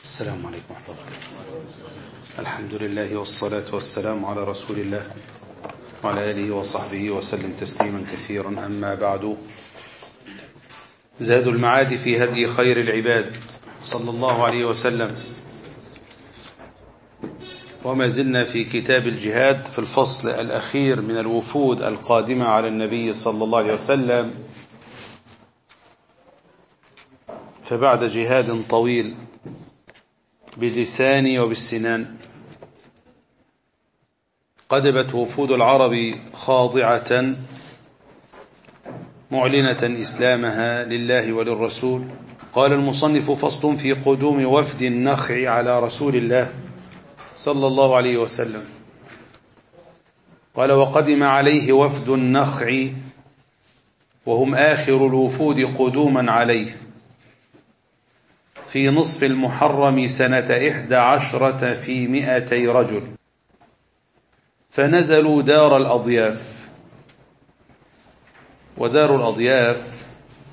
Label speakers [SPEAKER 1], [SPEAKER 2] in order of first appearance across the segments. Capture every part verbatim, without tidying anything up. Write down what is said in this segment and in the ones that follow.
[SPEAKER 1] السلام عليكم ورحمة الله وبركاته. الحمد لله والصلاة والسلام على رسول الله وعلى آله وصحبه وسلم تسليما كثيرا. أما بعد، زاد المعاد في هدي خير العباد صلى الله عليه وسلم، وما زلنا في كتاب الجهاد في الفصل الأخير من الوفود القادمة على النبي صلى الله عليه وسلم. فبعد جهاد طويل باللسان وبالسنان، قدمت وفود العرب خاضعة معلنة إسلامها لله وللرسول. قال المصنف: فصل في قدوم وفد النخع على رسول الله صلى الله عليه وسلم. قال: وقدم عليه وفد النخع، وهم آخر الوفود قدوما عليه، في نصف المحرم سنة إحدى عشرة في مئتي رجل، فنزلوا دار الأضياف. ودار الأضياف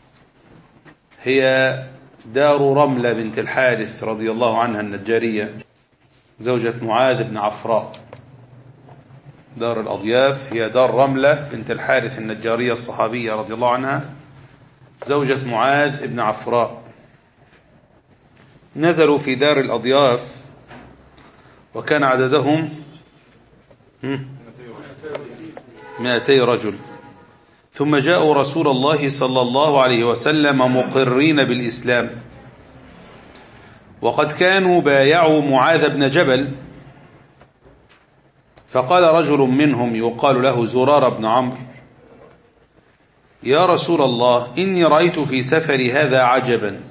[SPEAKER 1] هي دار رملة بنت الحارث رضي الله عنها النجارية، زوجة معاذ بن عفراء. دار الأضياف هي دار رملة بنت الحارث النجارية الصحابية رضي الله عنها، زوجة معاذ بن عفراء. نزلوا في دار الأضياف، وكان عددهم مائتي رجل. ثم جاءوا رسول الله صلى الله عليه وسلم مقرين بالإسلام، وقد كانوا بايعوا معاذ بن جبل. فقال رجل منهم يقال له زرار بن عمرو: يا رسول الله، إني رأيت في سفري هذا عجبا.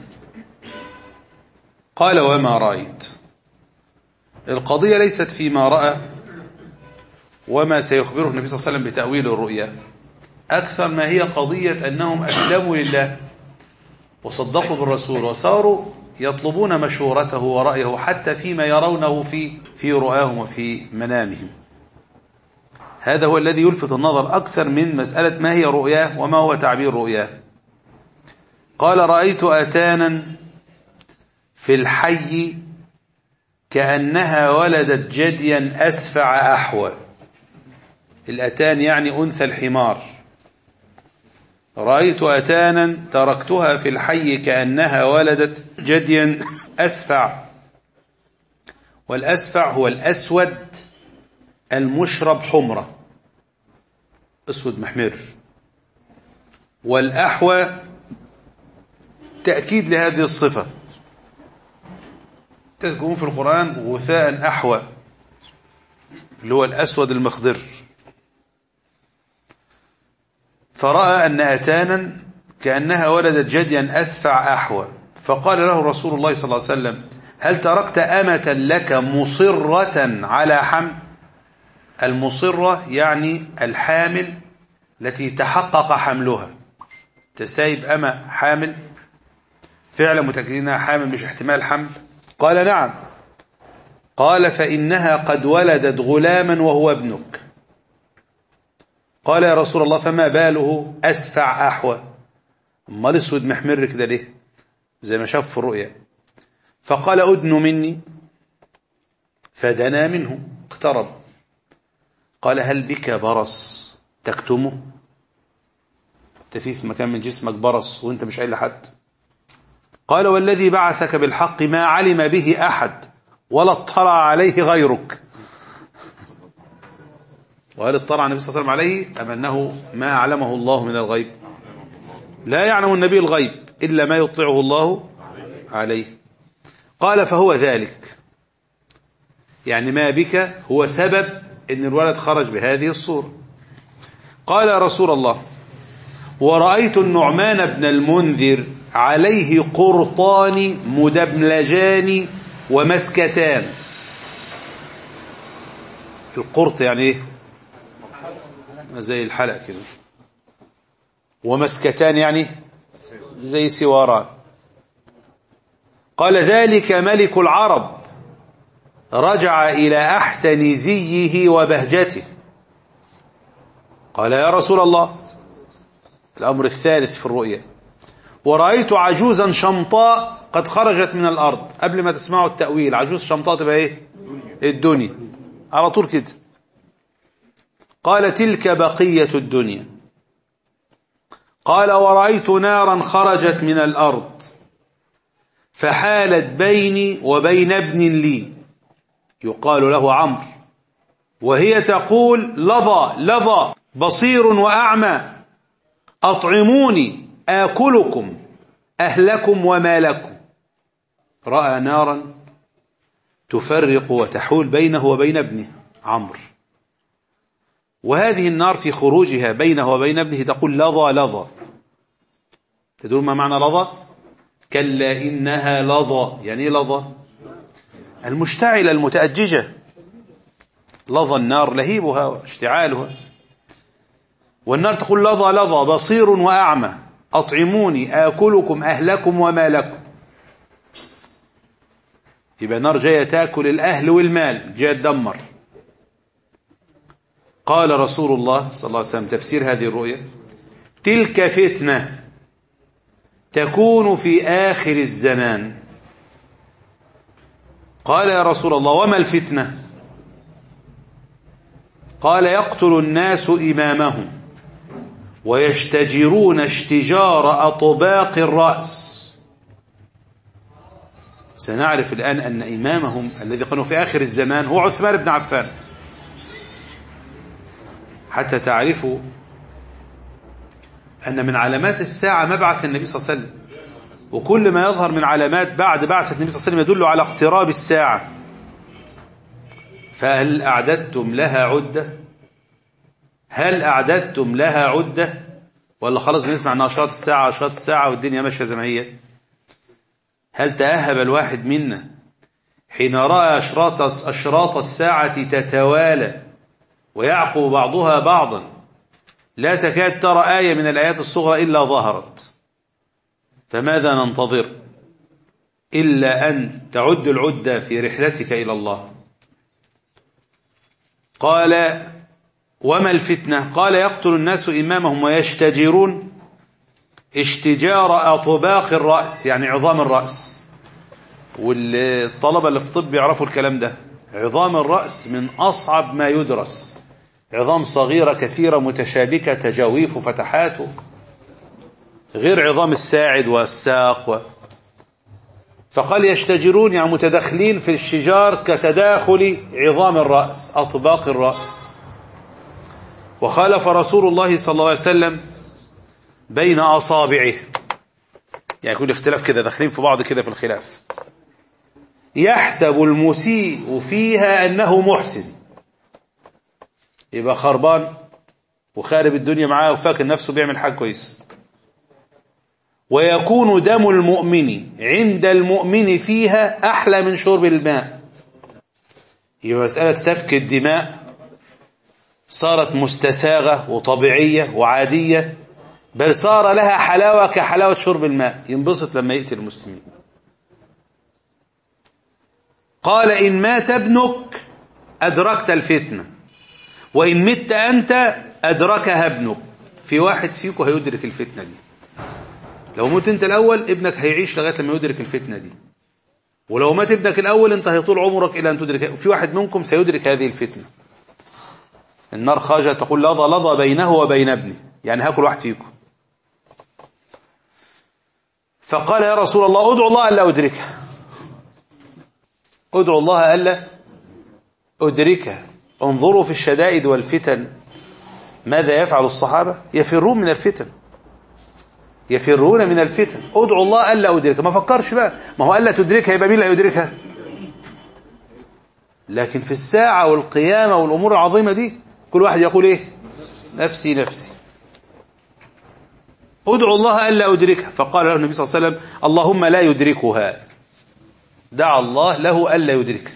[SPEAKER 1] قال: وما رأيت؟ القضية ليست فيما رأى وما سيخبره النبي صلى الله عليه وسلم بتأويل الرؤيا، أكثر ما هي قضية أنهم أسلموا لله وصدقوا بالرسول، وصاروا يطلبون مشورته ورأيه حتى فيما يرونه في في رؤاهم وفي منامهم. هذا هو الذي يلفت النظر أكثر من مسألة ما هي رؤياه وما هو تعبير رؤياه. قال: رأيت أتانا في الحي كأنها ولدت جديا أسفع أحوى. الأتان يعني أنثى الحمار. رأيت أتانا تركتها في الحي كأنها ولدت جديا أسفع. والأسفع هو الأسود المشرب حمرة، أسود محمر. والأحوى تأكيد لهذه الصفة، تكون في القرآن غثاء أحوى، اللي هو الأسود المخضر. فرأى أن أتانا كأنها ولدت جديا أسفع أحوى، فقال له رسول الله صلى الله عليه وسلم: هل تركت أمة لك مصرة على حمل؟ المصرة يعني الحامل التي تحقق حملها. تسايب أمة حامل فعلا متأكدين أنها حامل مش احتمال حمل؟ قال: نعم. قال: فإنها قد ولدت غلاما وهو ابنك. قال: يا رسول الله، فما باله أسفع أحوى؟ امال اسود محمر كده ليه؟ زي ما شاف في الرؤيا. فقال: أدن مني. فدنا منه، اقترب. قال: هل بك برص تكتمه؟ انت في مكان من جسمك برص وانت مش قايل لحد؟ قال: والذي بعثك بالحق ما علم به أحد ولا اطلع عليه غيرك. وهل اطلع النبي صلى الله عليه وسلم عليه أم أنه ما أعلمه الله من الغيب؟ لا يعلم النبي الغيب إلا ما يطلعه الله عليه. قال: فهو ذلك، يعني ما بك هو سبب أن الولد خرج بهذه الصورة. قال: يا رسول الله، ورأيت النعمان بن المنذر عليه قرطان مدبلجان ومسكتان. القرط يعني ايه؟ زي الحلق كده. ومسكتان يعني زي سواران. قال: ذلك ملك العرب رجع إلى أحسن زيه وبهجته. قال: يا رسول الله، الأمر الثالث في الرؤيا، ورأيت عجوزا شمطاء قد خرجت من الأرض. قبل ما تسمعوا التأويل، عجوز شمطاء تبقى ايه؟ الدنيا على طول كده. قال تلك بقية الدنيا. قال ورأيت نارا خرجت من الأرض فحالت بيني وبين ابن لي يقال له عمرو، وهي تقول لظى لظى بصير وأعمى أطعموني آكلكم أهلكم ومالكم. رأى نارا تفرق وتحول بينه وبين ابنه عمرو، وهذه النار في خروجها بينه وبين ابنه تقول لظى لظى. تدرون ما معنى لظى؟ كلا إنها لظى. يعني ايه لظى؟ المشتعلة المتأججة. لظى النار لهيبها واشتعالها، والنار تقول لظى لظى بصير وأعمى أطعموني آكلكم أهلكم ومالكم. يبقى نار جاية تأكل الأهل والمال، جاية تدمر. قال رسول الله صلى الله عليه وسلم تفسير هذه الرؤيا: تلك فتنة تكون في آخر الزمان. قال يا رسول الله وما الفتنة؟ قال يقتل الناس إمامهم ويشتجرون اشتجار أطباق الرأس. سنعرف الآن أن إمامهم الذي قالوا في آخر الزمان هو عثمان بن عفان، حتى تعرفوا أن من علامات الساعة مبعث النبي صلى الله عليه وسلم، وكل ما يظهر من علامات بعد بعثة النبي صلى الله عليه وسلم يدل على اقتراب الساعة. فهل أعددتم لها عدة؟ هل أعددتم لها عدة؟ ولا خلاص بنسمع أن أشراط الساعة أشراط الساعة والدنيا ماشية زي ما هي؟ هل تأهب الواحد منا حين رأى أشراط أشراط الساعة تتوالى ويعقب بعضها بعضا، لا تكاد ترى آية من الآيات الصغرى إلا ظهرت؟ فماذا ننتظر إلا أن تعد العدة في رحلتك إلى الله؟ قال وما الفتنة؟ قال يقتل الناس إمامهم ويشتجرون اشتجار أطباق الرأس، يعني عظام الرأس. والطلبة اللي في طب يعرفوا الكلام ده. عظام الرأس من أصعب ما يدرس، عظام صغيرة كثيرة متشابكة تجاويف وفتحات، غير عظام الساعد والساق و... فقال يشتجرون يعني متداخلين في الشجار كتداخل عظام الرأس أطباق الرأس. وخالف رسول الله صلى الله عليه وسلم بين أصابعه، يعني يكون اختلاف كده داخلين في بعض كده في الخلاف. يحسب المسيء فيها أنه محسن، يبقى خربان وخارب الدنيا معاه وفاكر نفسه بيعمل حاجة كويسة. ويكون دم المؤمن عند المؤمن فيها أحلى من شرب الماء. يبقى مسألة سفك الدماء صارت مستساغة وطبيعية وعادية، بل صار لها حلاوة كحلاوة شرب الماء، ينبسط لما يقتل المسلمين. قال إن مات ابنك أدركت الفتنة، وإن مت أنت أدركها ابنك. في واحد فيكم هيدرك الفتنة دي. لو مت أنت الأول ابنك هيعيش لغاية لما يدرك الفتنة دي، ولو مات ابنك الأول أنت هيطول عمرك إلى أن تدرك. في واحد منكم سيدرك هذه الفتنة. النار خرجت تقول لظى لظى بينه وبين ابنه، يعني هاكل واحد فيكم. فقال يا رسول الله ادعو الله ألا أدركها، ادعو الله ألا أدركها. انظروا في الشدائد والفتن ماذا يفعل الصحابة، يفرون من الفتن، يفرون من الفتن. ادعو الله ألا أدركها، ما فكرش بقى، ما هو ألا تدركها يبقى مين اللي يدركها؟ لكن في الساعة والقيامة والأمور العظيمة دي كل واحد يقول إيه؟ نفسي نفسي. ادعو الله ألا أدركها. فقال له النبي صلى الله عليه وسلم اللهم لا يدركها. دعا الله له ألا يدركها.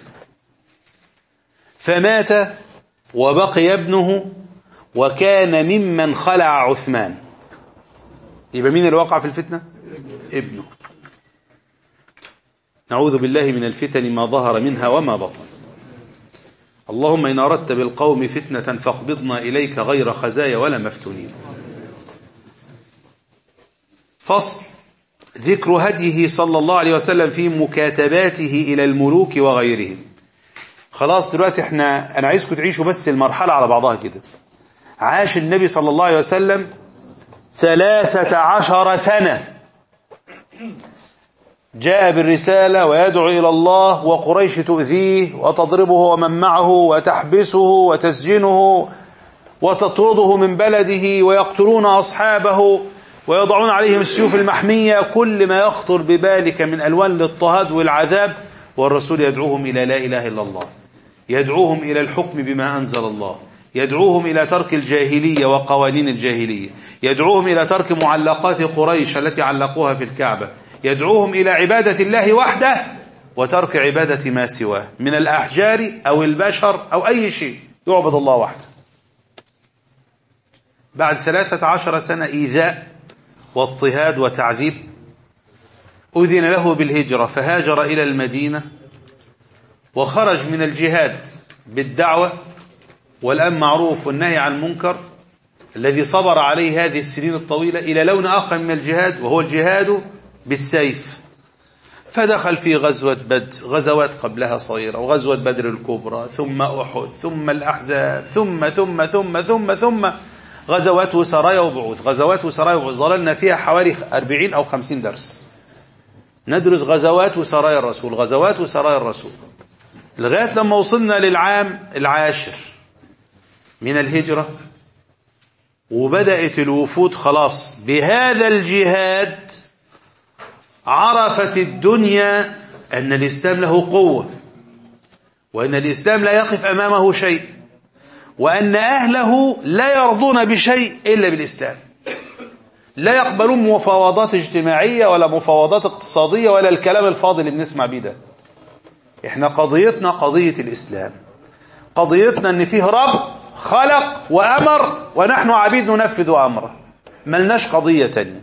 [SPEAKER 1] فمات وبقي ابنه وكان ممن خلع عثمان. يبقى مين اللي وقع في الفتنة؟ ابنه. نعوذ بالله من الفتن ما ظهر منها وما بطن. اللهم إن أردت بالقوم فتنة فاقبضنا إليك غير خزايا ولا مفتونين. فصل ذكر هديه صلى الله عليه وسلم في مكاتباته إلى الملوك وغيرهم. خلاص دلوقتي احنا أنا عايزكم تعيشوا بس المرحلة على بعضها كده. عاش النبي صلى الله عليه وسلم ثلاثة عشر سنة، جاء بالرسالة ويدعو إلى الله، وقريش تؤذيه وتضربه ومن معه وتحبسه وتسجنه وتطرده من بلده ويقتلون أصحابه ويضعون عليهم السيوف المحمية، كل ما يخطر ببالك من ألوان الاضطهاد والعذاب، والرسول يدعوهم إلى لا إله إلا الله، يدعوهم إلى الحكم بما أنزل الله، يدعوهم إلى ترك الجاهلية وقوانين الجاهلية، يدعوهم إلى ترك معلقات قريش التي علقوها في الكعبة، يدعوهم إلى عبادة الله وحده وترك عبادة ما سواه من الأحجار أو البشر أو أي شيء، يعبد الله وحده. بعد ثلاثة عشر سنة إيذاء واضطهاد وتعذيب، أذن له بالهجرة فهاجر إلى المدينة وخرج من الجهاد بالدعوة والأمر معروف والنهي عن المنكر الذي صبر عليه هذه السنين الطويلة إلى لون آخر من الجهاد، وهو الجهاد بالسيف. فدخل في غزوة بدر، غزوات قبلها صغيرة، وغزوة بدر الكبرى، ثم أحد، ثم الأحزاب، ثم ثم ثم ثم ثم غزوات وسرايا وبعوث، غزوات وسرايا وبعوث. ظللنا فيها حوالي أربعين أو خمسين درس ندرس غزوات وسرايا الرسول، غزوات وسرايا الرسول، لغاية لما وصلنا للعام العاشر من الهجرة، وبدأت الوفود خلاص بهذا الجهاد. عرفت الدنيا أن الإسلام له قوة، وأن الإسلام لا يقف أمامه شيء، وأن أهله لا يرضون بشيء إلا بالإسلام، لا يقبلون مفاوضات اجتماعية ولا مفاوضات اقتصادية ولا الكلام الفاضي اللي بنسمع بيه ده. احنا قضيتنا قضية الإسلام، قضيتنا أن فيه رب خلق وأمر ونحن عبيد ننفذ أمره، ملناش قضية تانية.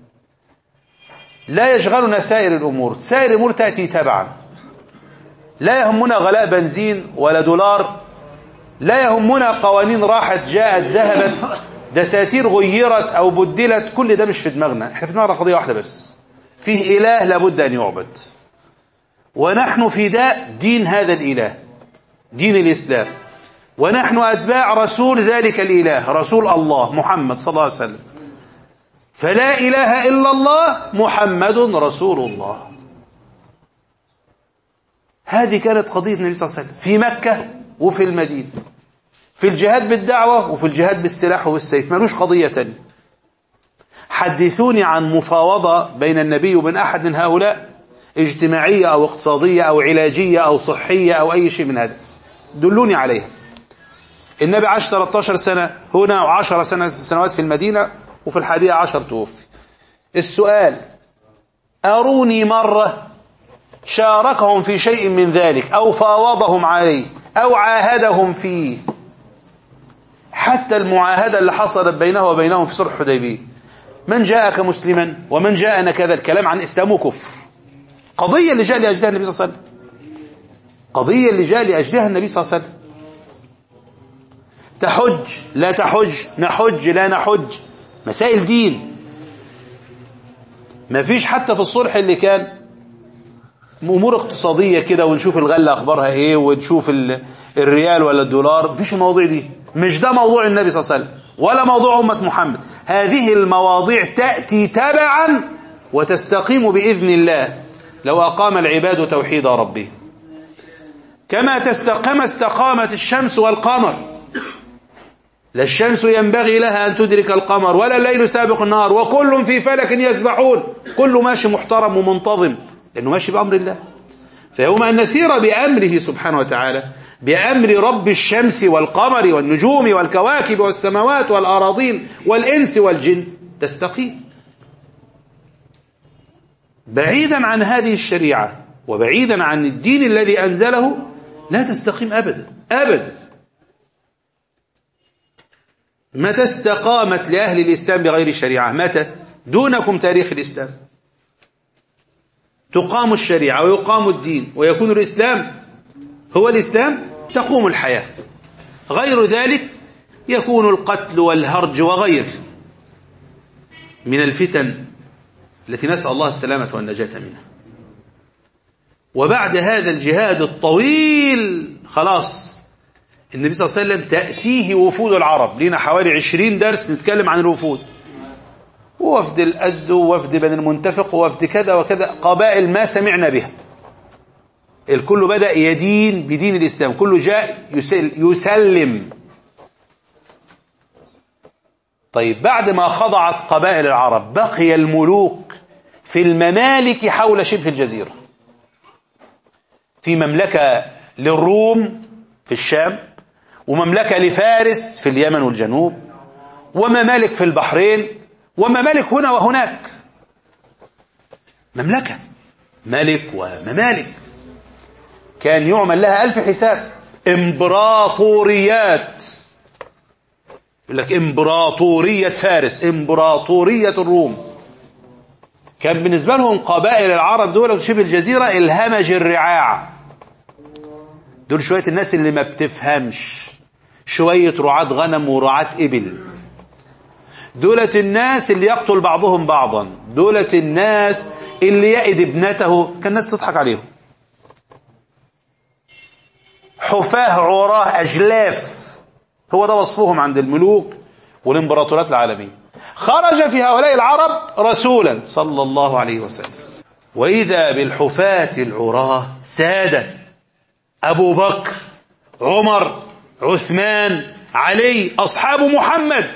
[SPEAKER 1] لا يشغلنا سائر الأمور، سائر الأمور تأتي تبعا. لا يهمنا غلاء بنزين ولا دولار، لا يهمنا قوانين راحت جاءت ذهبت، دساتير غيرت أو بدلت، كل ده مش في دماغنا. احنا في دماغنا قضية واحدة بس، فيه إله لابد أن يعبد، ونحن فداء دين هذا الإله، دين الإسلام، ونحن أتباع رسول ذلك الإله، رسول الله محمد صلى الله عليه وسلم. فلا إله إلا الله محمد رسول الله. هذه كانت قضية النبي صلى الله عليه وسلم في مكة وفي المدينة، في الجهاد بالدعوة وفي الجهاد بالسلاح والسيف، ملوش قضية تانية. حدثوني عن مفاوضة بين النبي وبين أحد من هؤلاء، اجتماعية أو اقتصادية أو علاجية أو صحية أو أي شيء من هذا، دلوني عليها. النبي عاش ثلاثة عشر سنة هنا وعشر سنة سنوات في المدينة، وفي الحادية عشر توفي. السؤال: أروني مرة شاركهم في شيء من ذلك أو فاوضهم عليه أو عاهدهم فيه، حتى المعاهدة اللي حصلت بينه وبينهم في صلح الحديبية. من جاءك مسلما ومن جاءنا كذا، الكلام عن إسلام وكفر. قضية اللي جاء لأجلها النبي صلى الله عليه وسلم، قضية اللي جاء لأجلها النبي صلى الله عليه وسلم. تحج لا تحج، نحج لا نحج، مسائل دين. ما فيش حتى في الصلح اللي كان أمور اقتصادية كده، ونشوف الغلة أخبارها إيه، ونشوف الريال ولا الدولار، مفيش المواضيع دي. مش ده موضوع النبي صلى الله عليه وسلم ولا موضوع أمة محمد. هذه المواضيع تأتي تبعا وتستقيم بإذن الله لو أقام العباد توحيد ربه، كما تستقام استقامت الشمس والقمر. لا الشمس ينبغي لها أن تدرك القمر ولا الليل سابق النهار، وكل في فلك يسبحون، كل ماشي محترم ومنتظم لأنه ماشي بأمر الله. فيوم أن نسير بأمره سبحانه وتعالى، بأمر رب الشمس والقمر والنجوم والكواكب والسماوات والأراضين والإنس والجن، تستقيم. بعيدا عن هذه الشريعة وبعيدا عن الدين الذي أنزله لا تستقيم أبدا أبدا. متى استقامت لأهل الإسلام بغير شريعة؟ متى؟ دونكم تاريخ الإسلام. تقام الشريعة ويقام الدين ويكون الإسلام هو الإسلام، تقوم الحياة. غير ذلك يكون القتل والهرج وغير من الفتن التي نسأل الله السلامة والنجاة منها. وبعد هذا الجهاد الطويل خلاص النبي صلى الله عليه وسلم تأتيه وفود العرب. لنا حوالي عشرين درس نتكلم عن الوفود، ووفد الأزد ووفد بني المنتفق ووفد كذا وكذا، قبائل ما سمعنا بها. الكل بدأ يدين بدين الإسلام، كله جاء يسلم. طيب بعد ما خضعت قبائل العرب بقي الملوك في الممالك حول شبه الجزيرة. في مملكة للروم في الشام، ومملكة لفارس في اليمن والجنوب، وممالك في البحرين، وممالك هنا وهناك. مملكة ملك وممالك كان يعمل لها ألف حساب. امبراطوريات، يقول لك امبراطورية فارس، امبراطورية الروم. كان بالنسبة لهم قبائل العرب دول شبه الجزيرة الهمج الرعاع، دول شوية الناس اللي ما بتفهمش، شوية رعاة غنم ورعاة إبل، دولة الناس اللي يقتل بعضهم بعضا، دولة الناس اللي يأد ابنته، كان الناس تضحك عليهم. حفاه عراه أجلاف، هو ده وصفهم عند الملوك والامبراطورات العالمية. خرج في هؤلاء العرب رسولا صلى الله عليه وسلم، وإذا بالحفاة العراه سادة أبو بكر، عمر، عثمان، علي، أصحاب محمد،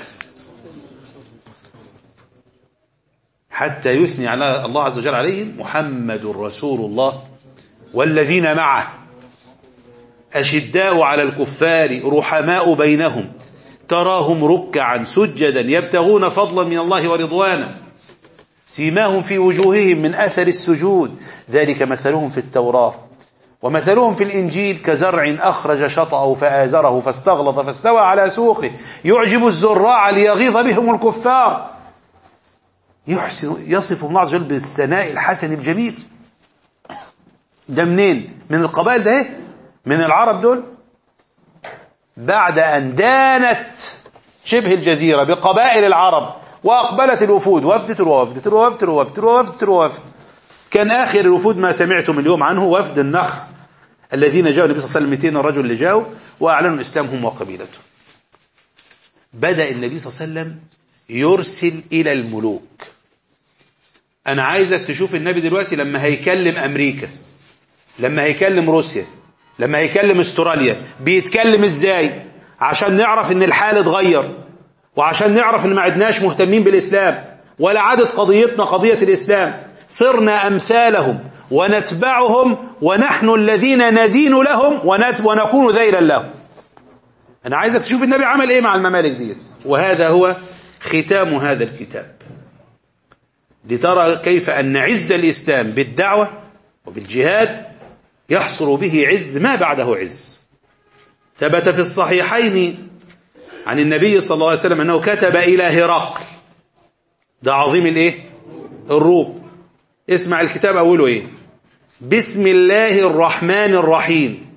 [SPEAKER 1] حتى يثني على الله عز وجل عليهم: محمد رسول الله والذين معه أشداء على الكفار رحماء بينهم تراهم ركعا سجدا يبتغون فضلا من الله ورضوانا سيماهم في وجوههم من أثر السجود ذلك مثلهم في التوراة ومثلهم في الإنجيل كزرع أخرج شطأه فآزره فاستغلظ فاستوى على سوقه يعجب الزراع ليغيظ بهم الكفار. يحسن يصف الله عز وجل بالثناء الحسن الجميل. ده منين؟ من القبائل ده ايه؟ من العرب دول. بعد أن دانت شبه الجزيرة بقبائل العرب وأقبلت الوفود، وفدت ووفدت ووفدت ووفدت ووفدت ووفدت، كان آخر الوفود ما سمعتم اليوم عنه وفد النخل الذين جاءوا النبي صلى الله عليه وسلم مئتين رجل اللي جاءوا وأعلنوا الإسلام هم وقبيلتهم. بدأ النبي صلى الله عليه وسلم يرسل إلى الملوك. أنا عايزك تشوف النبي دلوقتي لما هيكلم أمريكا، لما هيكلم روسيا، لما هيكلم استراليا، بيتكلم ازاي؟ عشان نعرف ان الحال اتغير، وعشان نعرف ان ما عدناش مهتمين بالإسلام ولا عادت قضيتنا قضية الإسلام، صرنا أمثالهم ونتبعهم ونحن الذين ندين لهم ونكون ذيلا لهم. أنا عايزك تشوف النبي عمل إيه مع الممالك دي. وهذا هو ختام هذا الكتاب، لترى كيف أن عز الإسلام بالدعوة وبالجهاد يحصل به عز ما بعده عز. ثبت في الصحيحين عن النبي صلى الله عليه وسلم أنه كتب إلى هرقل، ده عظيم الإيه؟ الروم. اسمع الكتاب أوله إيه؟ بسم الله الرحمن الرحيم.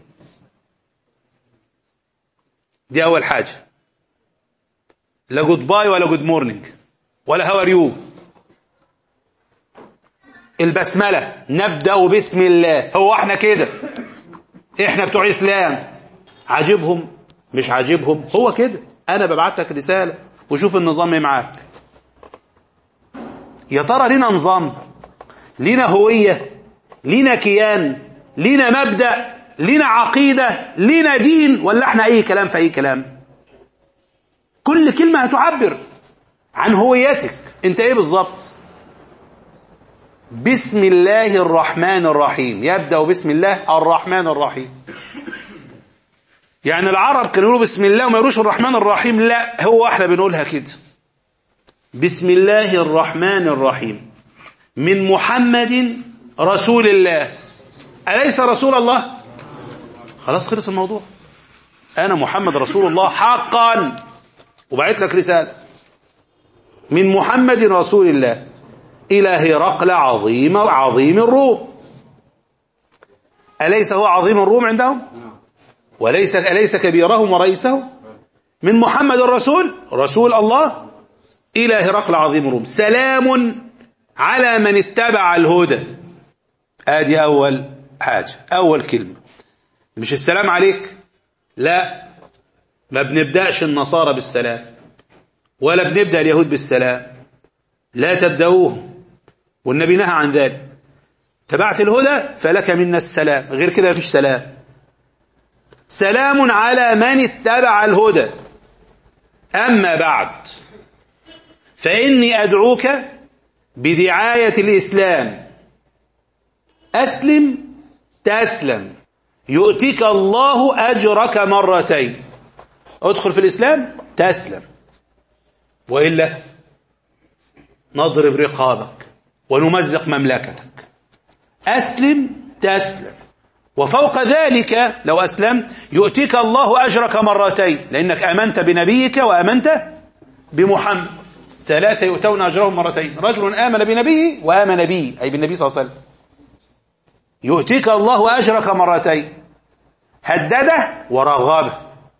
[SPEAKER 1] دي أول حاجة، لا جود باي ولا جود مورنينج ولا هاو ار يو. البسملة نبدأ بسم الله. هو احنا كده، احنا بتوع إسلام، عاجبهم مش عاجبهم هو كده. أنا ببعت لك رسالة وشوف النظام ايه معاك. يا ترى لنا نظام، لنا هوية، لنا كيان، لنا مبدأ، لنا عقيدة، لنا دين، ولا احنا أي كلام في أي كلام؟ كل كلمة هتعبر عن هويتك انت ايه بالظبط. بسم الله الرحمن الرحيم، يبدأ بسم الله الرحمن الرحيم. يعني العرب كانوا يقولوا بسم الله وما يقولوش الرحمن الرحيم، لا هو احنا بنقولها كده. بسم الله الرحمن الرحيم من محمد رسول الله. أليس رسول الله؟ خلاص خلص الموضوع. أنا محمد رسول الله حقا، وبعت لك رسالة من محمد رسول الله إلى هرقل عظيم عظيم الروم. أليس هو عظيم الروم عندهم؟ وليس أليس كبيرهم ورئيسهم؟ من محمد الرسول رسول الله إلى هرقل عظيم الروم، سلام على من اتبع الهدى. ادي اول حاجة، اول كلمة. مش السلام عليك، لا، ما بنبدأش النصارى بالسلام ولا بنبدأ اليهود بالسلام، لا تبدأوه، والنبي نهى عن ذلك. تبعت الهدى فلك منا السلام، غير كده مفيش سلام. سلام على من اتبع الهدى. أما بعد فإني أدعوك بدعاية الإسلام، أسلم تسلم يؤتك الله أجرك مرتين. ادخل في الإسلام تسلم، وإلا نضرب رقابك ونمزق مملكتك. أسلم تسلم، وفوق ذلك لو أسلمت يؤتيك الله أجرك مرتين، لأنك آمنت بنبيك وآمنت بمحمد. ثلاثة يؤتون أجرهم مرتين، رجل آمن بنبيه وآمن بي، أي بالنبي صلى الله عليه وسلم. يؤتيك الله أجرك مرتين، هدده ورغبه.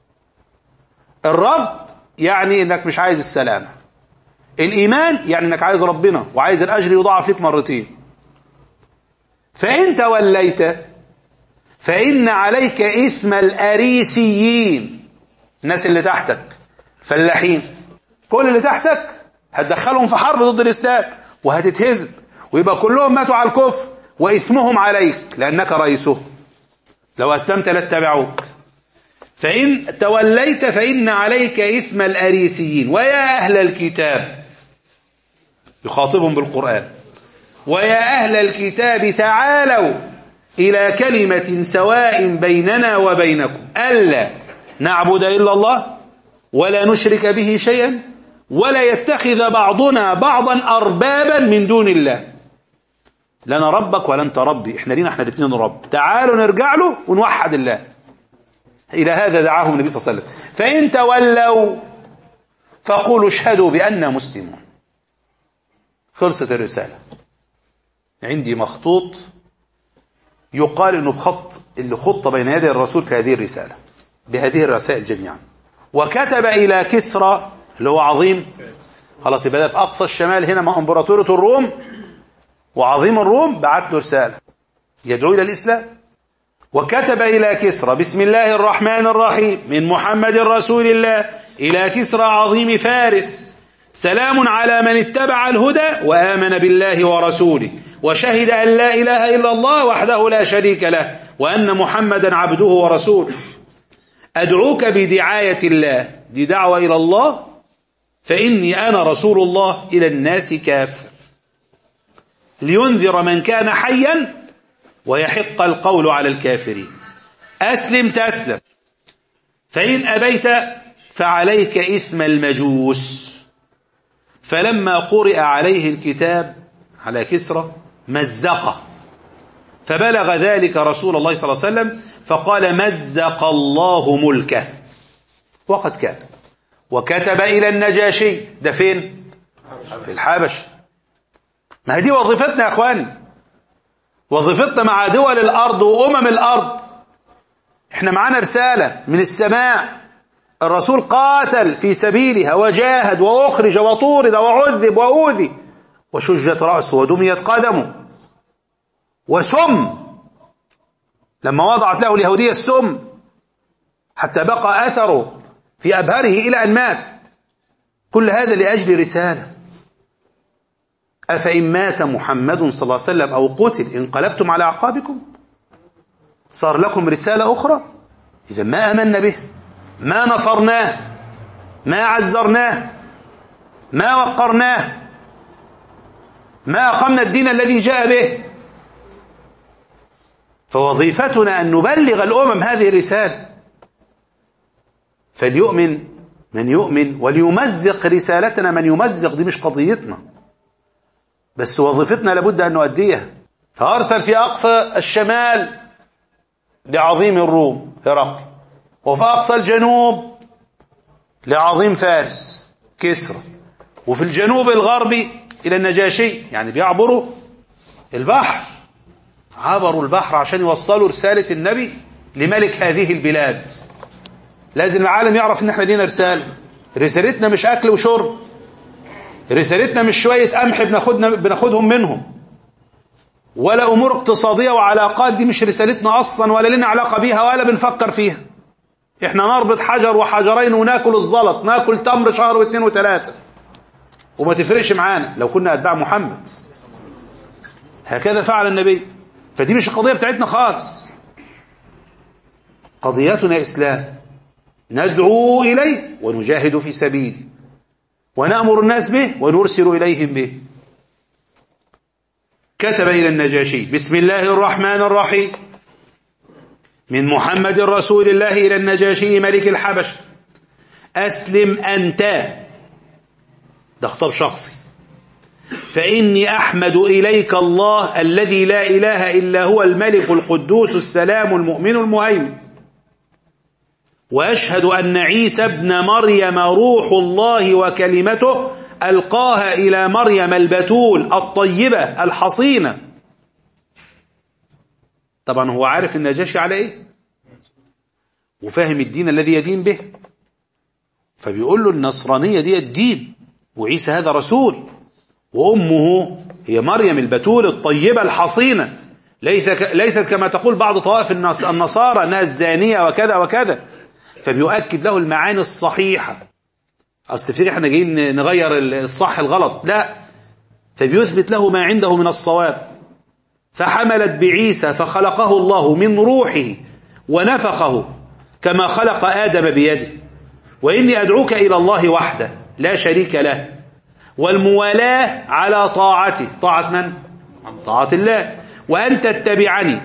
[SPEAKER 1] الرفض يعني انك مش عايز السلامة، الإيمان يعني انك عايز ربنا وعايز الأجر يضاعف لك مرتين. فإن توليت فإن عليك إثم الأريسيين، الناس اللي تحتك فلاحين، كل اللي تحتك هتدخلهم في حرب ضد الإسلام وهتتهزم، ويبقى كلهم ماتوا على الكفر وإثمهم عليك لأنك رئيسه. لو أسلمت لاتبعوك. فإن توليت فإن عليك إثم الأريسيين. ويا أهل الكتاب، يخاطبهم بالقرآن، ويا أهل الكتاب تعالوا إلى كلمة سواء بيننا وبينكم ألا نعبد إلا الله ولا نشرك به شيئا ولا يتخذ بعضنا بعضا أربابا من دون الله. لنا ربك ولا أنت ربي، إحنا لينا إحنا الاثنين رب، تعالوا نرجع له ونوحد الله. إلى هذا دعاهم النبي صلى الله عليه وسلم. فإن تولوا فقولوا اشهدوا بأننا مسلمون. خلصت الرسالة. عندي مخطوط يقال إنه بخط اللي خط بين يدي الرسول في هذه الرسالة بهذه الرسائل جميعا. وكتب إلى كسرى اللي هو عظيم، خلاص يبقى ده في أقصى الشمال هنا مع إمبراطورية الروم، وعظيم الروم بعت له رسالة يدعو إلى الإسلام. وكتب إلى كسرى بسم الله الرحمن الرحيم من محمد رسول الله إلى كسرى عظيم فارس، سلام على من اتبع الهدى وآمن بالله ورسوله وشهد أن لا إله إلا الله وحده لا شريك له وأن محمدا عبده ورسوله. أدعوك بدعاية الله، دي دعوة إلى الله، فإني أنا رسول الله إلى الناس كافة لينذر من كان حيا ويحق القول على الكافرين. أسلم تسلم، فإن أبيت فعليك إثم المجوس. فلما قرئ عليه الكتاب على كسرى مزقه، فبلغ ذلك رسول الله صلى الله عليه وسلم فقال مزق الله ملكه. وقد كان. وكتب إلى النجاشي، ده فين؟ في الحبش. ما هي دي وظيفتنا يا أخواني، وظيفتنا مع دول الأرض وأمم الأرض. احنا معانا رسالة من السماء، الرسول قاتل في سبيلها وجاهد وأخرج وطورد وعذب وأوذي وشجت رأسه ودميت قدمه وسم لما وضعت له اليهودية السم حتى بقى أثره في أبهره إلى أن مات. كل هذا لأجل رسالة. أفإن مات محمد صلى الله عليه وسلم أو قتل انقلبتم على أعقابكم. صار لكم رسالة أخرى. إذا ما آمنا به، ما نصرناه، ما عزرناه، ما وقرناه، ما أقمنا الدين الذي جاء به. فوظيفتنا أن نبلغ الأمم هذه الرسالة. فليؤمن من يؤمن وليمزق رسالتنا من يمزق، دي مش قضيتنا، بس وظيفتنا لابد أن نؤديها. فأرسل في أقصى الشمال لعظيم الروم هرقل، وفي أقصى الجنوب لعظيم فارس كسرى، وفي الجنوب الغربي إلى النجاشي. يعني بيعبروا البحر، عبروا البحر عشان يوصلوا رسالة النبي لملك هذه البلاد. لازم العالم يعرف ان احنا لينا رسالة. رسالتنا مش أكل وشرب، رسالتنا مش شوية قمح بناخدنا بناخدهم منهم، ولا أمور اقتصادية وعلاقات، دي مش رسالتنا أصلا ولا لنا علاقة بيها ولا بنفكر فيها. احنا نربط حجر وحجرين وناكل الزلط، ناكل تمر شهر واثنين وثلاثة وما تفرقش معانا لو كنا أتباع محمد. هكذا فعل النبي. فدي مش القضية بتاعتنا خالص. قضيتنا إسلام ندعو إليه ونجاهد في سبيله ونأمر الناس به ونرسل إليهم به. كتب إلى النجاشي: بسم الله الرحمن الرحيم، من محمد رسول الله إلى النجاشي ملك الحبش، أسلم أنت، ده خطاب شخصي، فإني أحمد إليك الله الذي لا إله إلا هو الملك القدوس السلام المؤمن المهيمن، وأشهد أن عيسى ابن مريم روح الله وكلمته ألقاها إلى مريم البتول الطيبة الحصينة. طبعا هو عارف النجاشي على إيه وفاهم الدين الذي يدين به، فبيقول له النصرانية دي الدين، وعيسى هذا رسول، وأمه هي مريم البتول الطيبة الحصينة، ليست كما تقول بعض طوائف النصارى أنها الزانية وكذا وكذا. فبيؤكد له المعاني الصحيحة. أصل تفتكر احنا جايين نغير الصح الغلط، لا، فبيثبت له ما عنده من الصواب. فحملت بعيسى فخلقه الله من روحه ونفخه كما خلق آدم بيده، وإني أدعوك إلى الله وحده لا شريك له، والموالاة على طاعته، طاعة من؟ طاعة الله، وأن تتبعني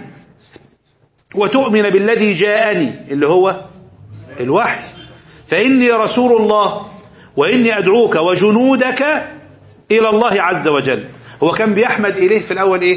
[SPEAKER 1] وتؤمن بالذي جاءني اللي هو الوحي، فإني رسول الله وإني أدعوك وجنودك إلى الله عز وجل. هو كان بيحمد إليه في الأول إيه؟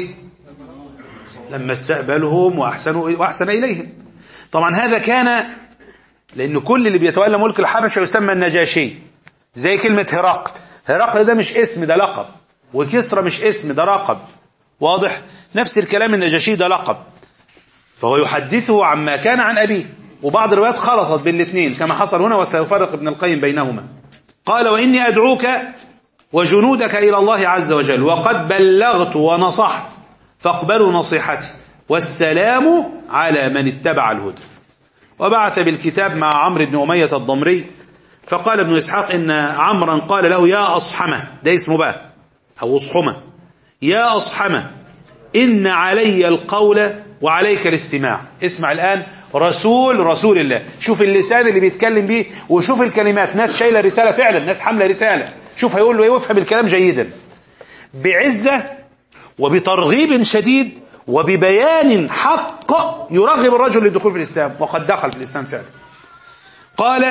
[SPEAKER 1] لما استقبلهم وأحسنوا وأحسن إليهم. طبعا هذا كان لأن كل اللي بيتولى ملك الحبشة يسمى النجاشي، زي كلمة هرقل. هرقل ده مش اسم، ده لقب، وكسرى مش اسم، ده لقب، واضح؟ نفس الكلام النجاشي ده لقب. فهو يحدثه عما كان عن أبيه، وبعض الروايات خلطت بين الاثنين كما حصل هنا، وسيفرق ابن القيم بينهما. قال: وإني أدعوك وجنودك إلى الله عز وجل، وقد بلغت ونصحت فاقبلوا نصيحتي، والسلام على من اتبع الهدى. وبعث بالكتاب مع عمرو بن أمية الضمري، فقال ابن إسحاق إن عمرا قال له: يا أصحمة، ده اسمه بقى، أو أصحمة، يا أصحمة إن علي القول وعليك الاستماع. اسمع الآن، رسول رسول الله، شوف اللسان اللي بيتكلم بيه، وشوف الكلمات، ناس شايلة رسالة فعلا، ناس حاملة رسالة. شوف هيقول له ايه، وافهم الكلام جيدا، بعزة وبترغيب شديد وببيان حق يرغب الرجل للدخول في الإسلام، وقد دخل في الإسلام فعلا. قال: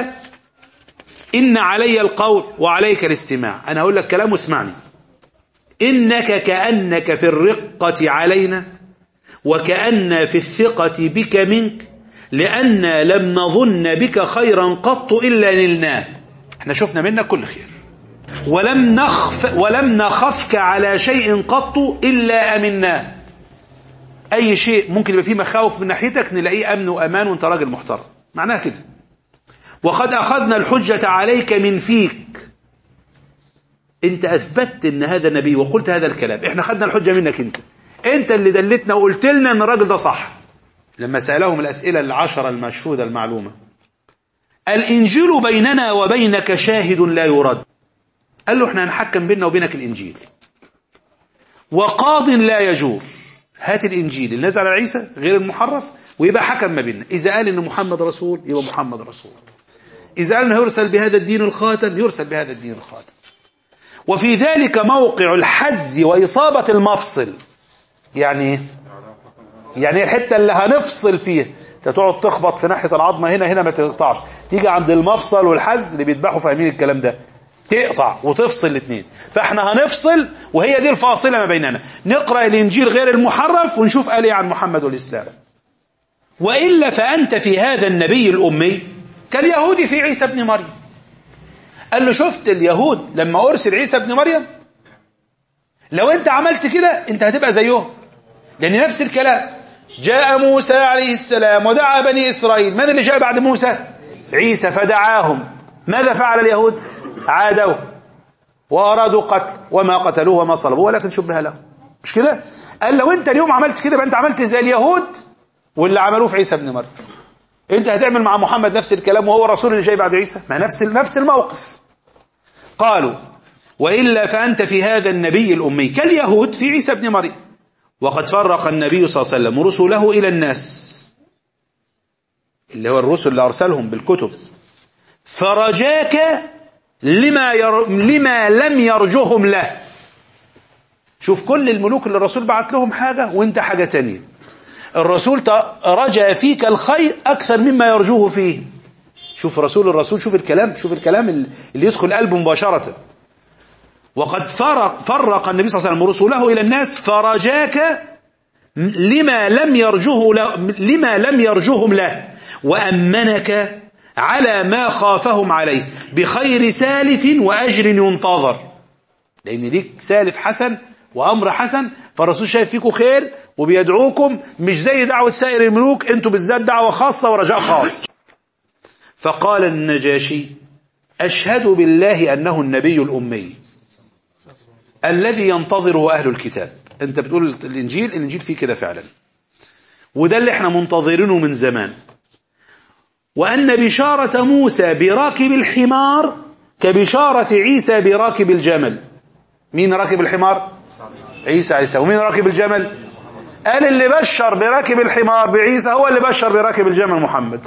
[SPEAKER 1] إن علي القول وعليك الاستماع. أنا أقول لك كلام واسمعني. إنك كأنك في الرقة علينا، وكأن في الثقة بك منك، لأن لم نظن بك خيرا قط إلا نلناه. احنا شفنا منك كل خير، ولم نخف ولم نخفك على شيء قط إلا أمناه. أي شيء ممكن يبقى فيه مخاوف من ناحيتك نلاقيه أمن وأمان، وانت راجل محترم، معناها كده. وقد أخذنا الحجة عليك من فيك، انت أثبتت ان هذا نبي وقلت هذا الكلام، احنا خدنا الحجة منك، انت انت اللي دلتنا وقلت لنا ان الراجل ده صح. لما سألهم الأسئلة العشرة المشهودة المعلومة: الإنجيل بيننا وبينك شاهد لا يرد. قال له: احنا هنحكم بيننا وبينك الإنجيل، وقاض لا يجور. هات الإنجيل اللي نزل على عيسى غير المحرف، ويبقى حكم ما بيننا. إذا قال إن محمد رسول يبقى محمد رسول، إذا قال إنه يرسل بهذا الدين الخاتم يرسل بهذا الدين الخاتم. وفي ذلك موقع الحز وإصابة المفصل. يعني يعني الحتة اللي هنفصل فيها، انت تقعد تخبط في ناحية العظمة هنا هنا ما تقطعش، تيجي عند المفصل والحز اللي بيذبحوا فاهمين الكلام ده، تقطع وتفصل الاثنين. فاحنا هنفصل، وهي دي الفاصلة ما بيننا. نقرأ الإنجيل غير المحرف ونشوف قال ايه عن محمد والإسلام. وإلا فأنت في هذا النبي الأمي كاليهودي في عيسى ابن مريم. قال له: شفت اليهود لما أرسل عيسى ابن مريم، لو انت عملت كده انت هتبقى زيهم، لأن نفس الكلام. جاء موسى عليه السلام ودعا بني إسرائيل. من اللي جاء بعد موسى؟ عيسى، فدعاهم. ماذا فعل اليهود؟ عادوا. وأرادوا قتل وما قتلوه وما صلبوه ولكن شبه له. مش كده؟ قال لو انت اليوم عملت كده يبقى انت عملت زي اليهود واللي عملوه في عيسى بن مريم. انت هتعمل مع محمد نفس الكلام وهو الرسول اللي جاي بعد عيسى، ما نفس نفس الموقف. قالوا وإلا فأنت في هذا النبي الأمي كاليهود في عيسى بن مريم. وقد فرق النبي صلى الله عليه وسلم رسله إلى الناس، اللي هو الرسل اللي أرسلهم بالكتب، فرجاك لما, ير... لما لم يرجهم له. شوف كل الملوك اللي الرسول بعت لهم حاجة وانت حاجة تانية. الرسول رجع فيك الخير أكثر مما يرجوه فيه. شوف رسول الرسول، شوف الكلام، شوف الكلام اللي يدخل قلبه مباشرة. وقد فرق, فرق النبي صلى الله عليه وسلم رسوله إلى الناس فرجاك لما لم يرجوه له لما لم يرجوهم له، وأمنك على ما خافهم عليه بخير سالف وأجر ينتظر. لأن ليك سالف حسن وأمر حسن، فالرسول شايف فيكم خير وبيدعوكم، مش زي دعوة سائر الملوك، انتوا بالذات دعوة خاصة ورجاء خاص. فقال النجاشي أشهد بالله أنه النبي الأمي الذي ينتظره أهل الكتاب. انت بتقول الإنجيل، الإنجيل فيه كده فعلا، وده اللي احنا منتظرينه من زمان. وأن بشارة موسى براكب الحمار كبشارة عيسى براكب الجمل. مين راكب الحمار؟ عيسى عيسى. ومين راكب الجمل؟ قال اللي بشر براكب الحمار بعيسى هو اللي بشر براكب الجمل محمد.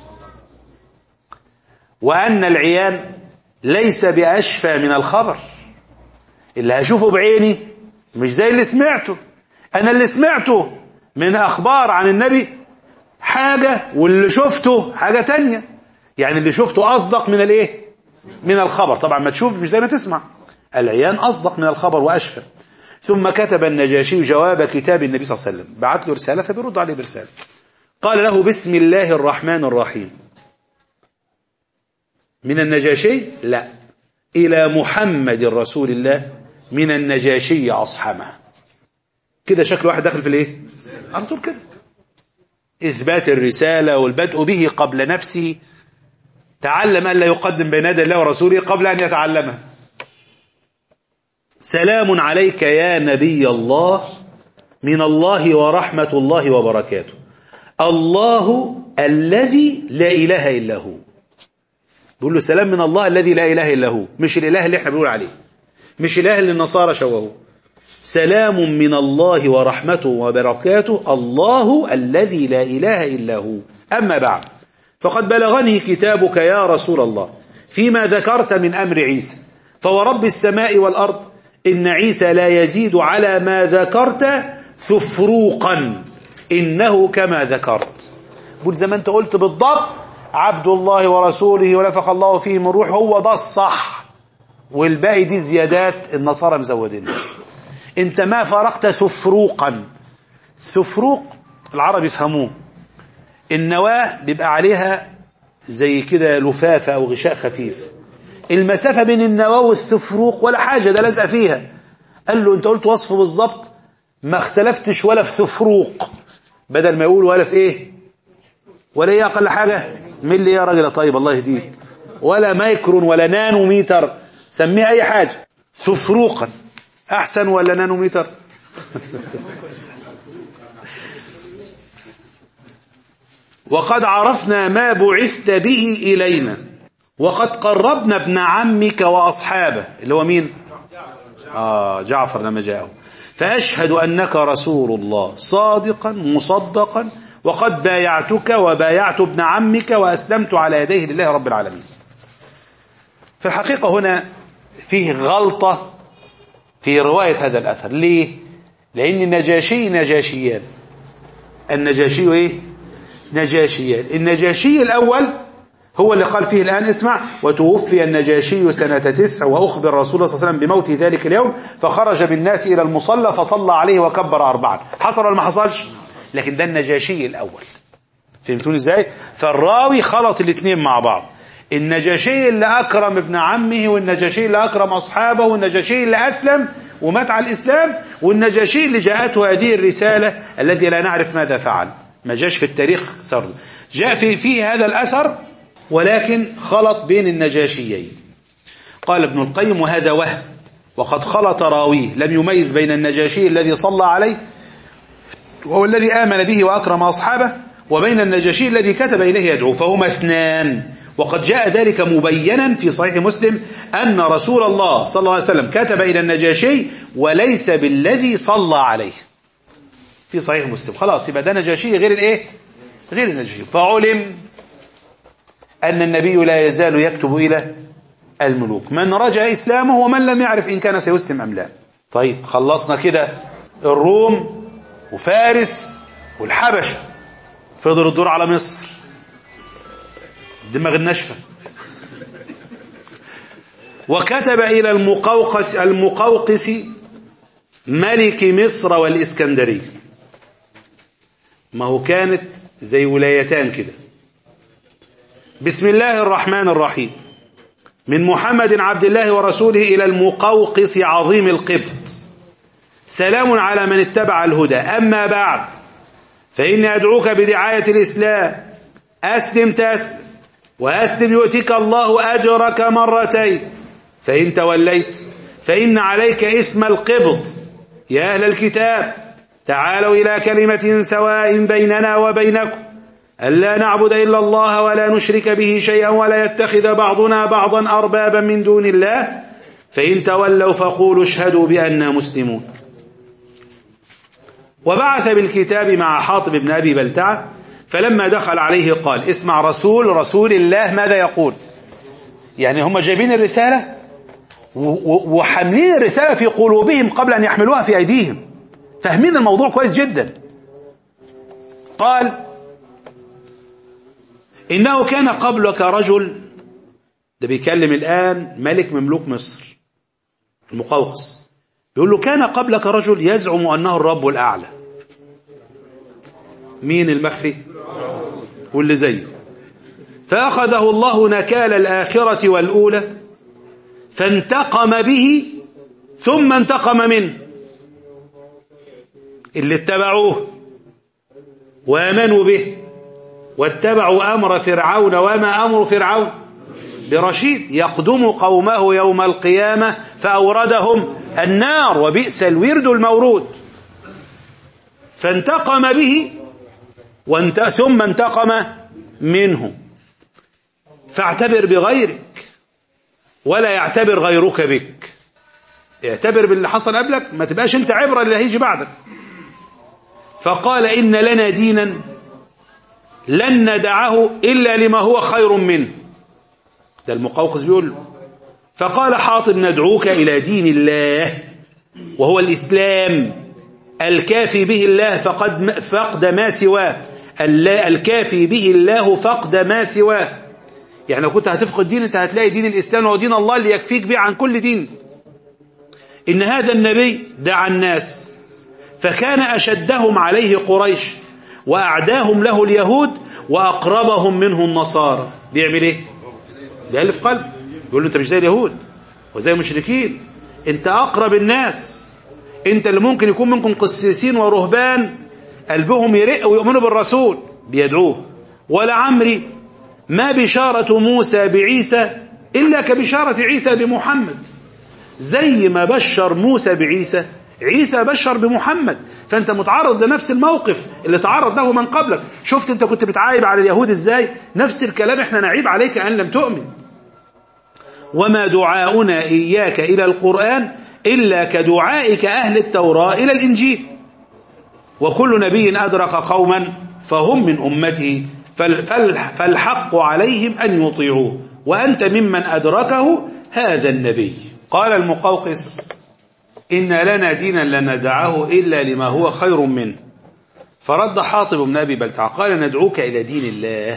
[SPEAKER 1] وأن العيان ليس بأشفى من الخبر. اللي هشوفه بعيني مش زي اللي سمعته. أنا اللي سمعته من أخبار عن النبي حاجة، واللي شفته حاجة تانية. يعني اللي شفته أصدق من الايه؟ من الخبر. طبعا ما تشوف مش زي ما تسمع. العيان أصدق من الخبر وأشفى. ثم كتب النجاشي جواب كتاب النبي صلى الله عليه وسلم، بعت له رسالة فبيرد عليه برسالة. قال له بسم الله الرحمن الرحيم. من النجاشي؟ لا، إلى محمد رسول الله من النجاشي أصحمه. كده شكل واحد داخل في الايه؟ على طول كده إثبات الرسالة والبدء به قبل نفسه. تعلم أن لا يقدم بين يدي الله ورسوله قبل أن يتعلمه. سلام عليك يا نبي الله من الله ورحمة الله وبركاته. الله الذي لا إله إلا هو. بيقول له سلام من الله الذي لا إله إلا هو، مش الإله اللي احنا بنقول عليه، مش الإله اللي النصارى شوهوه. سلام من الله ورحمته وبركاته الله الذي لا إله إلا هو. أما بعد، فقد بلغني كتابك يا رسول الله فيما ذكرت من أمر عيسى، فورب السماء والأرض إن عيسى لا يزيد على ما ذكرت ثفروقا إنه كما ذكرت. بقول زي ما أنت قلت بالضبط، عبد الله ورسوله ونفخ الله فيه من روح، هو ده الصح، والباقي دي زيادات النصارى مزودين. انت ما فرقت ثفروقا. ثفروق العرب يفهموه، النواة بيبقى عليها زي كده لفافة أو غشاء خفيف، المسافة بين النواة والثفروق ولا حاجة، ده لازقة فيها. قال له انت قلت وصفه بالضبط، ما اختلفتش ولا في ثفروق، بدل ما يقول ولا في ايه، ولا ايه اقل حاجة من اللي يا راجل طيب الله يهديك، ولا مايكرون ولا نانوميتر، سميه اي حاجة. ثفروقا احسن ولا نانوميتر؟ وقد عرفنا ما بعثت به إلينا وقد قربنا ابن عمك وأصحابه، اللي هو مين؟ آه جعفر لما جاءه. فأشهد أنك رسول الله صادقا مصدقا، وقد بايعتك وبايعت ابن عمك وأسلمت على يديه لله رب العالمين. في الحقيقة هنا فيه غلطة في رواية هذا الأثر. ليه؟ لأن النجاشي نجاشيان. النجاشي إيه؟ نجاشيان. النجاشي الأول هو اللي قال فيه الآن اسمع: وتوفي النجاشي سنة تسع وأخبر رسول الله صلى الله عليه وسلم بموت ذلك اليوم، فخرج بالناس إلى المصلى فصلى عليه وكبر أربعا. حصل ولا ما حصلش؟ لكن ده النجاشي الأول. فهمتوني إزاي؟ فالراوي خلط الاثنين مع بعض، النجاشي اللي أكرم ابن عمه، والنجاشي اللي أكرم أصحابه، والنجاشي اللي أسلم ومات على الإسلام، والنجاشي اللي جاءته هذه الرسالة الذي لا نعرف ماذا فعل، ما جاش في التاريخ سرد. جاء في فيه هذا الأثر ولكن خلط بين النجاشيين. قال ابن القيم: وهذا وهم، وقد خلط راويه، لم يميز بين النجاشي الذي صلى عليه وهو الذي آمن به وأكرم أصحابه، وبين النجاشي الذي كتب إليه يدعو، فهما اثنان. وقد جاء ذلك مبينا في صحيح مسلم أن رسول الله صلى الله عليه وسلم كتب إلى النجاشي وليس بالذي صلى عليه، في صحيح مسلم. خلاص، يبقى ده نجاشي غير الايه؟ غير النجاشي. فعلم أن النبي لا يزال يكتب إلى الملوك، من رجع إسلامه ومن لم يعرف إن كان سيسلم أم لا. طيب، خلصنا كده الروم وفارس والحبشة، فضل الدور على مصر، دماغ النشفة. وكتب إلى المقوقس المقوقس ملك مصر والإسكندرية. ما هو كانت زي ولايتان كده. بسم الله الرحمن الرحيم، من محمد عبد الله ورسوله إلى المقوقس عظيم القبط، سلام على من اتبع الهدى، أما بعد، فإني أدعوك بدعاية الإسلام، أسلم تسلم، وأسلم يؤتك الله أجرك مرتين، فإن توليت فإن عليك إثم القبط. يا أهل الكتاب، تعالوا إلى كلمة سواء بيننا وبينكم، ألا نعبد إلا الله ولا نشرك به شيئا ولا يتخذ بعضنا بعضا أربابا من دون الله، فإن تولوا فقولوا اشهدوا بأننا مسلمون. وبعث بالكتاب مع حاطب بن أبي بلتعة، فلما دخل عليه قال: اسمع رسول رسول الله ماذا يقول. يعني هم جايبين الرسالة وحاملين الرسالة في قلوبهم قبل أن يحملوها في أيديهم، فاهمين الموضوع كويس جدا. قال: إنه كان قبلك رجل، ده بيكلم الآن ملك مملوك مصر المقوقس، بيقول له: كان قبلك رجل يزعم أنه الرب الأعلى. مين المخفي؟ واللي زيه. فأخذه الله نكال الآخرة والأولى، فانتقم به ثم انتقم منه. اللي اتبعوه وآمنوا به واتبعوا أمر فرعون، وما أمر فرعون برشيد، يقدم قومه يوم القيامة فأوردهم النار، وبئس الورد المورود. فانتقم به وانت ثم انتقم منه. فاعتبر بغيرك ولا يعتبر غيرك بك. اعتبر باللي حصل قبلك، ما تبقاش انت عبرة اللي هيجي بعدك. فقال: إن لنا دينا لن ندعه إلا لما هو خير منه. ده المقوقس بيقول له. فقال حاطب: ندعوك إلى دين الله، وهو الإسلام الكافي به الله فقد فقد ما سواه، الكافي به الله فقد ما سواه. يعني لو كنت هتفقد دين، انت هتلاقي دين الإسلام هو دين الله اللي يكفيك به عن كل دين. إن هذا النبي دعا الناس، فكان أشدهم عليه قريش، وأعداهم له اليهود، وأقربهم منه النصارى. بيعمل إيه؟ بيألف قلب، بيقول له: أنت مش زي اليهود وزي المشركين، أنت أقرب الناس، أنت اللي ممكن يكون منكم قسيسين ورهبان قلبهم يرق ويؤمنوا بالرسول، بيدعوه. ولعمري ما بشارة موسى بعيسى إلا كبشارة عيسى بمحمد. زي ما بشر موسى بعيسى، عيسى بشر بمحمد. فأنت متعرض لنفس الموقف اللي تعرض له من قبلك. شفت أنت كنت بتعايب على اليهود إزاي؟ نفس الكلام إحنا نعيب عليك أن لم تؤمن. وما دعاؤنا إياك إلى القرآن إلا كدعائك أهل التوراة إلى الإنجيل. وكل نبي أدرك قوما فهم من أمته، فالحق عليهم أن يطيعوه، وأنت ممن أدركه هذا النبي. قال المقوقس: إن لنا دينا لن ندعه إلا لما هو خير منه. فرد حاطب بن أبي بلتعة قال: ندعوك إلى دين الله.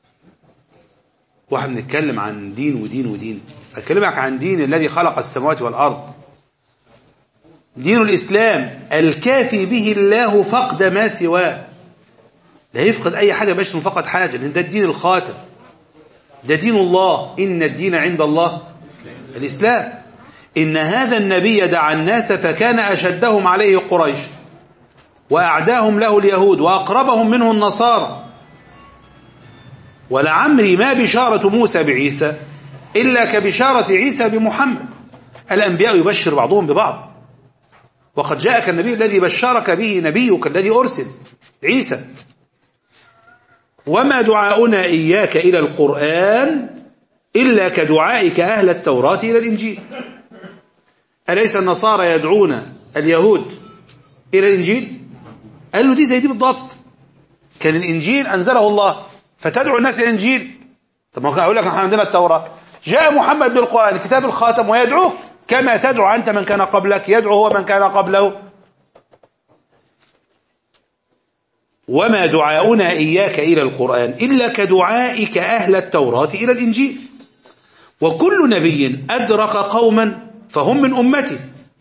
[SPEAKER 1] واحد بنتكلم عن دين ودين ودين، أكلمك عن دين الذي خلق السماوات والأرض، دين الإسلام الكافي به الله فقد ما سواه. لا يفقد أي حاجة، باش فقد حاجة، لأن ده الدين الخاتم، ده دين الله. إن الدين عند الله الإسلام. إن هذا النبي دعا الناس، فكان أشدهم عليه قريش، وأعداهم له اليهود، وأقربهم منه النصارى. ولعمري ما بشارة موسى بعيسى إلا كبشارة عيسى بمحمد. الأنبياء يبشر بعضهم ببعض، وقد جاءك النبي الذي بشرك به نبيك الذي أرسل عيسى. وما دعاؤنا إياك إلى القرآن إلا كدعائك أهل التوراة إلى الإنجيل. أليس النصارى يدعون اليهود إلى الإنجيل؟ قال له دي زي دي بالضبط. كان الإنجيل أنزله الله فتدعو الناس إلى الإنجيل. طب ما كان أقول لك احنا عندنا التوراة، جاء محمد بالقرآن كتاب الخاتم ويدعوه كما تدعو أنت من كان قبلك، يدعو هو من كان قبله. وما دعاؤنا إياك إلى القرآن إلا كدعائك أهل التوراة إلى الإنجيل. وكل نبي أدرك قوما فهم من أمته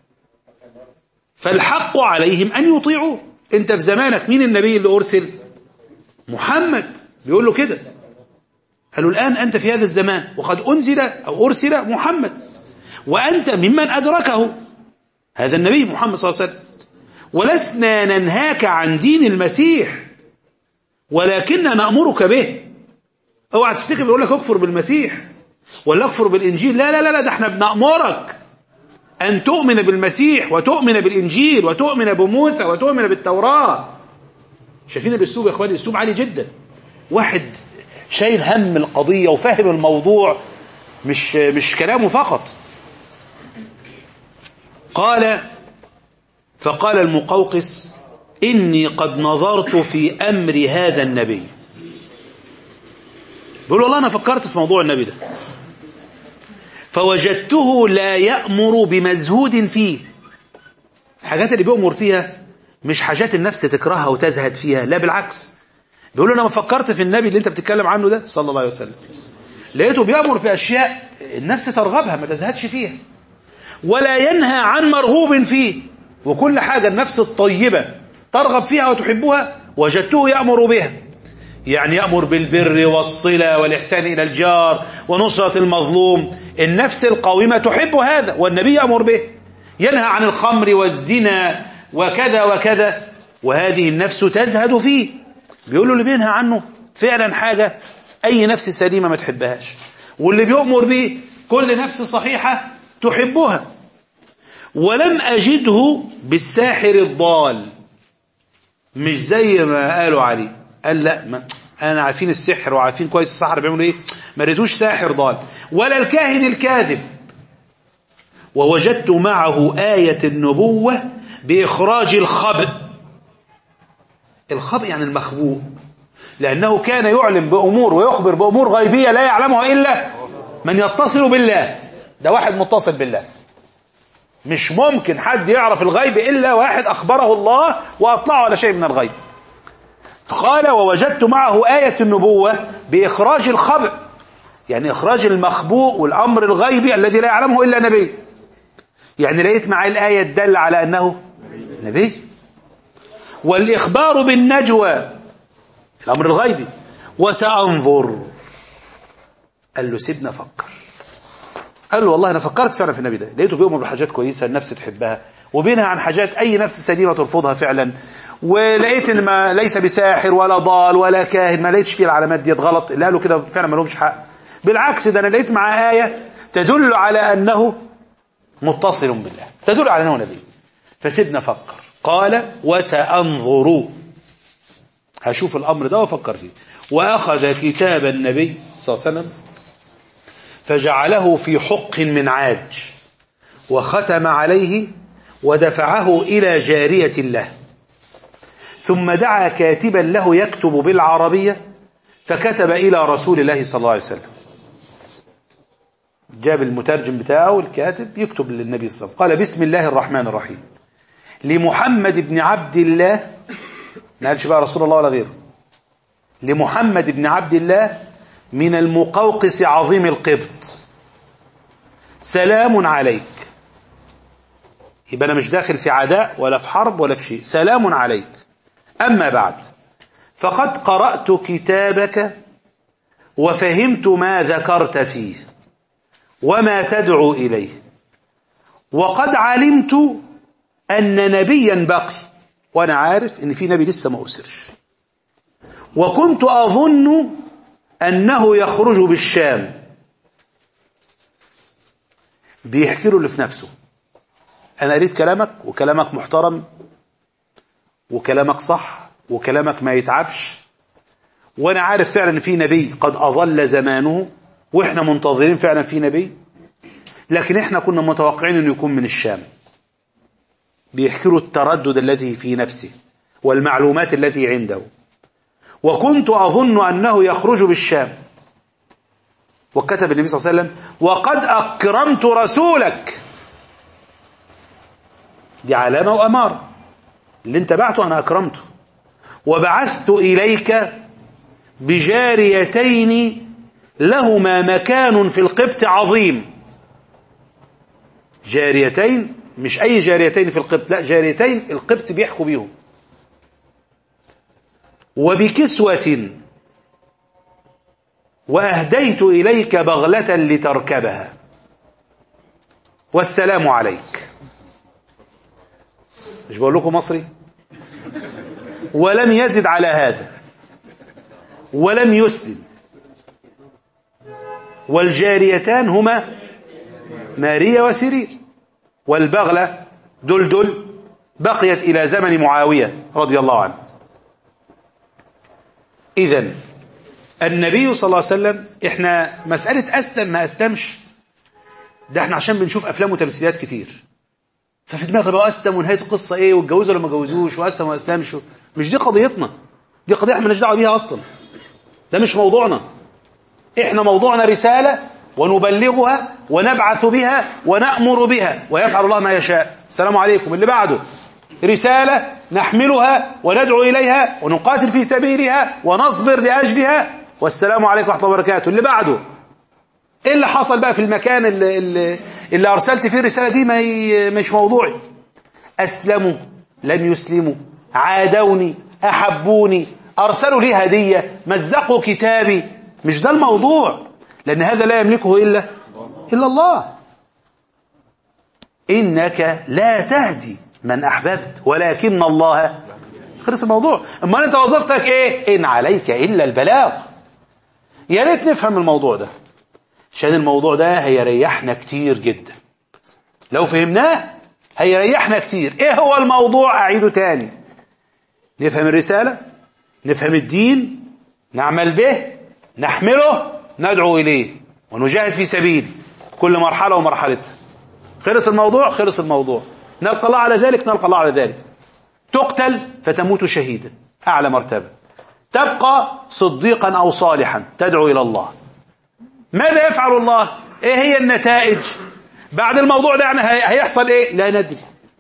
[SPEAKER 1] فالحق عليهم أن يطيعوه. أنت في زمانك مين النبي اللي أرسل؟ محمد. بيقول له كده، قالوا الآن أنت في هذا الزمان وقد أنزل أو أرسل محمد، وأنت ممن أدركه هذا النبي محمد صلى الله عليه وسلم. ولسنا ننهاك عن دين المسيح ولكننا نأمرك به. اوعى تفتكر بيقول لك اكفر بالمسيح ولا اكفر بالإنجيل، لا لا لا، ده احنا بنأمرك أن تؤمن بالمسيح وتؤمن بالإنجيل وتؤمن بموسى وتؤمن بالتوراة. شايفين الأسلوب يا اخواني؟ أسلوب عالي جدا. واحد شايل هم القضية وفاهم الموضوع، مش مش كلامه فقط. قال فقال المقوقس إني قد نظرت في أمر هذا النبي. بيقول والله أنا فكرت في موضوع النبي ده فوجدته لا يأمر بمزهود فيه. الحاجات اللي بيأمر فيها مش حاجات النفس تكرهها وتزهد فيها، لا بالعكس. بيقول له أنا فكرت في النبي اللي أنت بتتكلم عنه ده صلى الله عليه وسلم، لقيته بيأمر في أشياء النفس ترغبها ما تزهدش فيها، ولا ينهى عن مرغوب فيه. وكل حاجة النفس الطيبة ترغب فيها وتحبها وجدته يأمر بها. يعني يأمر بالبر والصلة والإحسان إلى الجار ونصرة المظلوم. النفس القويمة تحب هذا والنبي يأمر به. ينهى عن الخمر والزنا وكذا وكذا، وهذه النفس تزهد فيه. بيقول له اللي بينهى عنه فعلا حاجة أي نفس سليمة ما تحبهاش، واللي بيؤمر به كل نفس صحيحة تحبها. ولم أجده بالساحر الضال، مش زي ما قالوا عليه. قال لا، ما أنا عارفين السحر وعارفين كويس السحر بيعملوا إيه، ما ريتوش ساحر ضال ولا الكاهن الكاذب. ووجدت معه آية النبوة بإخراج الخبء. الخبء يعني المخبوء، لأنه كان يعلم بأمور ويخبر بأمور غيبية لا يعلمها إلا من يتصل بالله. ده واحد متصل بالله، مش ممكن حد يعرف الغيب إلا واحد أخبره الله وأطلعه على شيء من الغيب. فقال ووجدت معه آية النبوة بإخراج الخبء، يعني إخراج المخبوء والأمر الغيبي الذي لا يعلمه إلا نبي. يعني لقيت معي الآية تدل على أنه نبي. والإخبار بالنجوى الأمر الغيبي. وسأنظر. قال له سيبنا فكر. قال له والله أنا فكرت فعلا في النبي ده، لقيته بيؤمر بحاجات كويسة النفس تحبها وبينها عن حاجات أي نفس سليمة ترفضها فعلا. ولقيت إن ما ليس بساحر ولا ضال ولا كاهن، ما لقيتش فيه العلامات ديت غلط. اللي قالوا كده فعلا ما لهمش حق. بالعكس، ده أنا لقيت معاه آية تدل على أنه متصل بالله، تدل على أنه نبي. فسيبنا فكر. قال وسأنظر، هشوف الأمر ده وفكر فيه. وأخذ كتاب النبي صلى الله عليه وسلم فجعله في حق من عاج وختم عليه ودفعه إلى جارية له، ثم دعا كاتبا له يكتب بالعربية فكتب إلى رسول الله صلى الله عليه وسلم. جاب المترجم بتاعه الكاتب يكتب للنبي صلى الله عليه وسلم. قال بسم الله الرحمن الرحيم لمحمد بن عبد الله، ما قالش بقى رسول الله ولا غيره، لمحمد بن عبد الله من المقوقس عظيم القبط، سلام عليك. يبقى أنا مش داخل في عداء ولا في حرب ولا في شيء، سلام عليك. أما بعد، فقد قرأت كتابك وفهمت ما ذكرت فيه وما تدعو إليه، وقد علمت أن نبيا بقي، وأنا عارف أن في نبي لسه ما أرسلش، وكنت أظن أنه يخرج بالشام، بيحكي له اللي في نفسه. أنا قريت كلامك وكلامك محترم وكلامك صح وكلامك ما يتعبش، وأنا عارف فعلا أن في نبي قد أظل زمانه، وإحنا منتظرين فعلا في نبي، لكن إحنا كنا متوقعين أنه يكون من الشام. بيحكي له التردد الذي في نفسه والمعلومات التي عنده. وكنت أظن أنه يخرج بالشام. وكتب النبي صلى الله عليه وسلم: وقد أكرمت رسولك. دي علامة وأمارة، اللي انت بعته أنا أكرمته. وبعثت إليك بجاريتين لهما مكان في القبط عظيم. جاريتين، مش أي جاريتين في القبط، لا، جاريتين القبط بيحكوا بيهم. وبكسوة، وأهديت إليك بغلة لتركبها، والسلام عليك. مش بقول لكم مصري؟ ولم يزد على هذا ولم يسلم. والجاريتان هما ماريا وسيرير، والبغلة دلدل بقيت إلى زمن معاوية رضي الله عنه. إذن النبي صلى الله عليه وسلم، إحنا مسألة أسلم ما أسلمش ده إحنا عشان بنشوف أفلام وتمثيليات كتير، ففي دماغنا بقى أسلم ونهاية القصة إيه، واتجوزوا ولا ما اتجوزوش، وأسلم وما أسلمش. مش دي قضيتنا، دي قضية إحنا مالناش دعوة بيها أصلا، ده مش موضوعنا. إحنا موضوعنا رسالة ونبلغها ونبعث بها ونأمر بها، ويفعل الله ما يشاء. السلام عليكم. اللي بعده رسالة نحملها وندعو إليها ونقاتل في سبيلها ونصبر لأجلها، والسلام عليكم ورحمة الله وبركاته. اللي بعده إيه اللي حصل بقى في المكان اللي, اللي, اللي أرسلت فيه الرسالة دي؟ ما مش موضوعي. أسلموا لم يسلموا، عادوني أحبوني، أرسلوا لي هدية، مزقوا كتابي، مش ده الموضوع، لأن هذا لا يملكه إلا إلا الله. إنك لا تهدي من أحببت ولكن الله. خلص الموضوع. أما أنت وظيفتك إيه؟ إن عليك إلا البلاغ. يا ريت نفهم الموضوع ده، عشان الموضوع ده هيريحنا كتير جدا. لو فهمناه هيريحنا كتير. إيه هو الموضوع؟ أعيده تاني. نفهم الرسالة، نفهم الدين، نعمل به، نحمله، ندعو إليه، ونجاهد في سبيله، كل مرحلة ومرحلتها. خلص الموضوع، خلص الموضوع. نلقى الله على ذلك، نلقى الله على ذلك. تقتل فتموت شهيدا، أعلى مرتبة. تبقى صديقا أو صالحا، تدعو إلى الله. ماذا يفعل الله؟ إيه هي النتائج بعد الموضوع ده؟ يعني هيحصل إيه؟ لا ندري،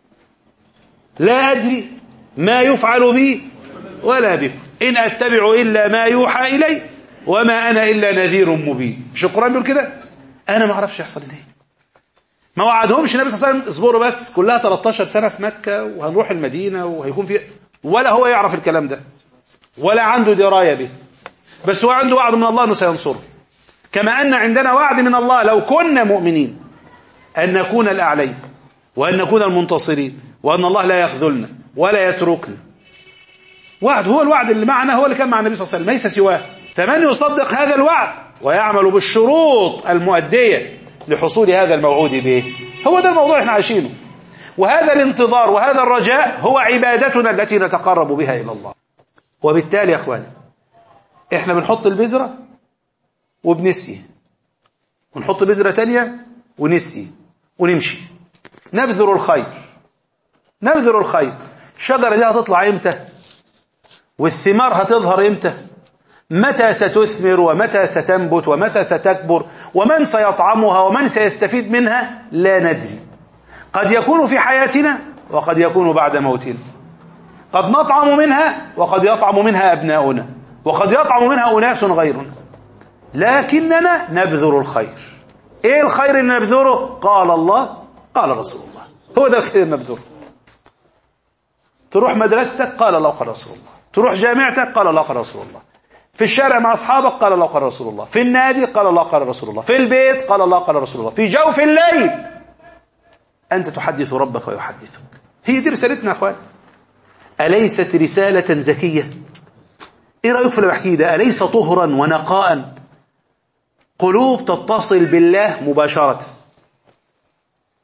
[SPEAKER 1] لا أدري ما يفعل بي ولا بكم، إن أتبع إلا ما يوحى إلي وما أنا إلا نذير مبين. مش القرآن بيقول كده؟ أنا ما أعرفش يحصل إيه. ما وعدهمش النبي صلى الله عليه وسلم اصبروا بس، كلها ثلاثة عشر سنة في مكة وهنروح المدينة وهيكون في، ولا هو يعرف الكلام ده ولا عنده دراية به، بس هو عنده وعد من الله أنه سينصره. كما أن عندنا وعد من الله لو كنا مؤمنين أن نكون الأعلين وأن نكون المنتصرين وأن الله لا يخذلنا ولا يتركنا. وعد، هو الوعد اللي معنا هو اللي كان مع النبي صلى الله عليه وسلم، ليس سواه. فمن يصدق هذا الوعد ويعمل بالشروط المؤدية لحصول هذا الموعود به، هو ده الموضوع احنا عايشينه. وهذا الانتظار وهذا الرجاء هو عبادتنا التي نتقرب بها إلى الله. وبالتالي يا أخواني، احنا بنحط البذرة وبنسقي، ونحط بذرة تانية ونسقي ونمشي، نبذر الخير، نبذر الخير. الشجرة دي هتطلع امتى؟ والثمار هتظهر امتى؟ متى ستثمر ومتى ستنبت ومتى ستكبر ومن سيطعمها ومن سيستفيد منها؟ لا ندري. قد يكون في حياتنا وقد يكون بعد موتنا. قد نطعم منها وقد يطعم منها أبناؤنا وقد يطعم منها أناس غيرنا، لكننا نبذر الخير. إيه الخير اللي نبذره؟ قال الله قال رسول الله، هو ده الخير نبذره. تروح مدرستك قال الله قال رسول الله، تروح جامعتك قال الله قال رسول الله، في الشارع مع أصحابك قال الله قال رسول الله، في النادي قال الله قال رسول الله، في البيت قال الله قال رسول الله، في جوف الليل أنت تحدث ربك ويحدثك. هي دي رسالتنا يا أخوان. أليست رسالة زكية؟ إيه رأيك في اللي بحكيه ده؟ أليس طهرا ونقاء؟ قلوب تتصل بالله مباشرة،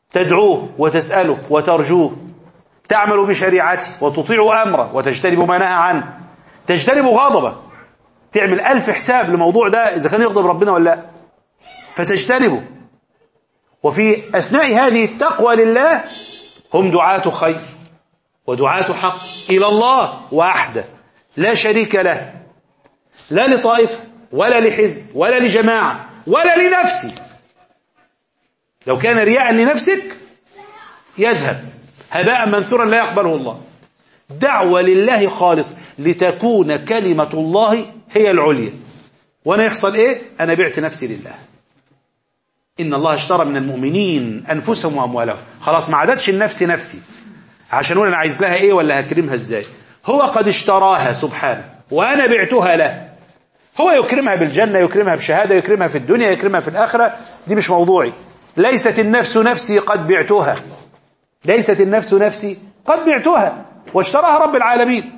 [SPEAKER 1] تدعوه وتسأله وترجوه، تعمل بشريعته وتطيع أمره وتجتنب ما نهى عنه، تجتنب غضبه، تعمل ألف حساب لموضوع ده إذا كان يغضب ربنا ولا لا، فتجتنبه. وفي أثناء هذه التقوى لله هم دعاة خير ودعاة حق إلى الله وحده لا شريك له، لا لطائفة ولا لحزب ولا لجماعة ولا لنفسه. لو كان رياء لنفسك يذهب هباء منثورا لا يقبله الله. دعوة لله خالص لتكون كلمة الله هي العليا. وانا يحصل ايه؟ انا بعت نفسي لله. ان الله اشترى من المؤمنين انفسهم واموالهم. خلاص ما عادتش النفس نفسي عشان اقول انا عايز لها ايه ولا هكرمها ازاي. هو قد اشتراها سبحانه وانا بعتها له. هو يكرمها بالجنة، يكرمها بشهادة، يكرمها في الدنيا، يكرمها في الآخرة. دي مش موضوعي. ليست النفس نفسي قد بعتها، ليست النفس نفسي قد بعتها، واشتراها رب العالمين.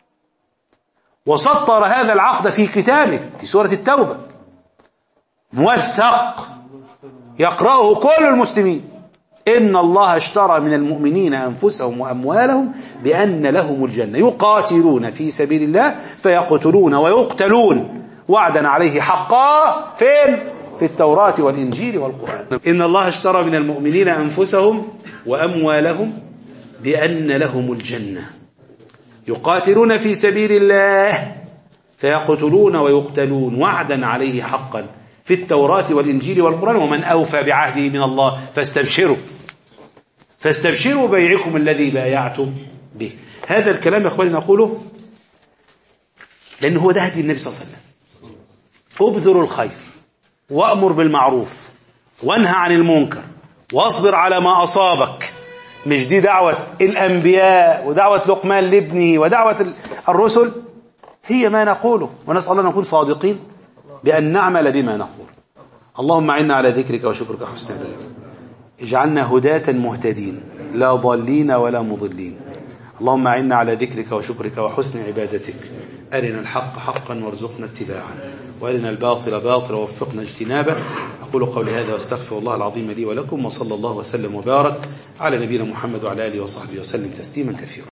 [SPEAKER 1] وسطر هذا العقد في كتابه في سورة التوبة موثق يقرأه كل المسلمين. إن الله اشترى من المؤمنين أنفسهم وأموالهم بأن لهم الجنة يقاتلون في سبيل الله فيقتلون ويقتلون وعدا عليه حقا. فين؟ في التوراة والإنجيل والقرآن. إن الله اشترى من المؤمنين أنفسهم وأموالهم بأن لهم الجنة يقاتلون في سبيل الله فيقتلون ويقتلون وعدا عليه حقا في التوراة والإنجيل والقرآن ومن أوفى بعهده من الله فاستبشروا فاستبشروا بيعكم الذي بايعتم به. هذا الكلام يا أخواني نقوله لأنه هو ده هدي النبي صلى الله عليه وسلم. أبذر الخير وأمر بالمعروف وانهى عن المنكر واصبر على ما أصابك. مش دي دعوة الأنبياء ودعوة لقمان لابنه ودعوة الرسل؟ هي ما نقوله، ونسأل الله أن نكون صادقين بأن نعمل بما نقول. اللهم أعنا على ذكرك وشكرك وحسن عبادتك. اجعلنا هداة مهتدين لا ضالين ولا مضلين. اللهم أعنا على ذكرك وشكرك وحسن عبادتك. أرنا الحق حقا وارزقنا اتباعه وأرنا الباطل باطلا ووفقنا اجتنابه. أقول قولي هذا واستغفر الله العظيم لي ولكم، وصلى الله وسلم وبارك على نبينا محمد وعلى آله وصحبه وسلم تسليما كثيرا.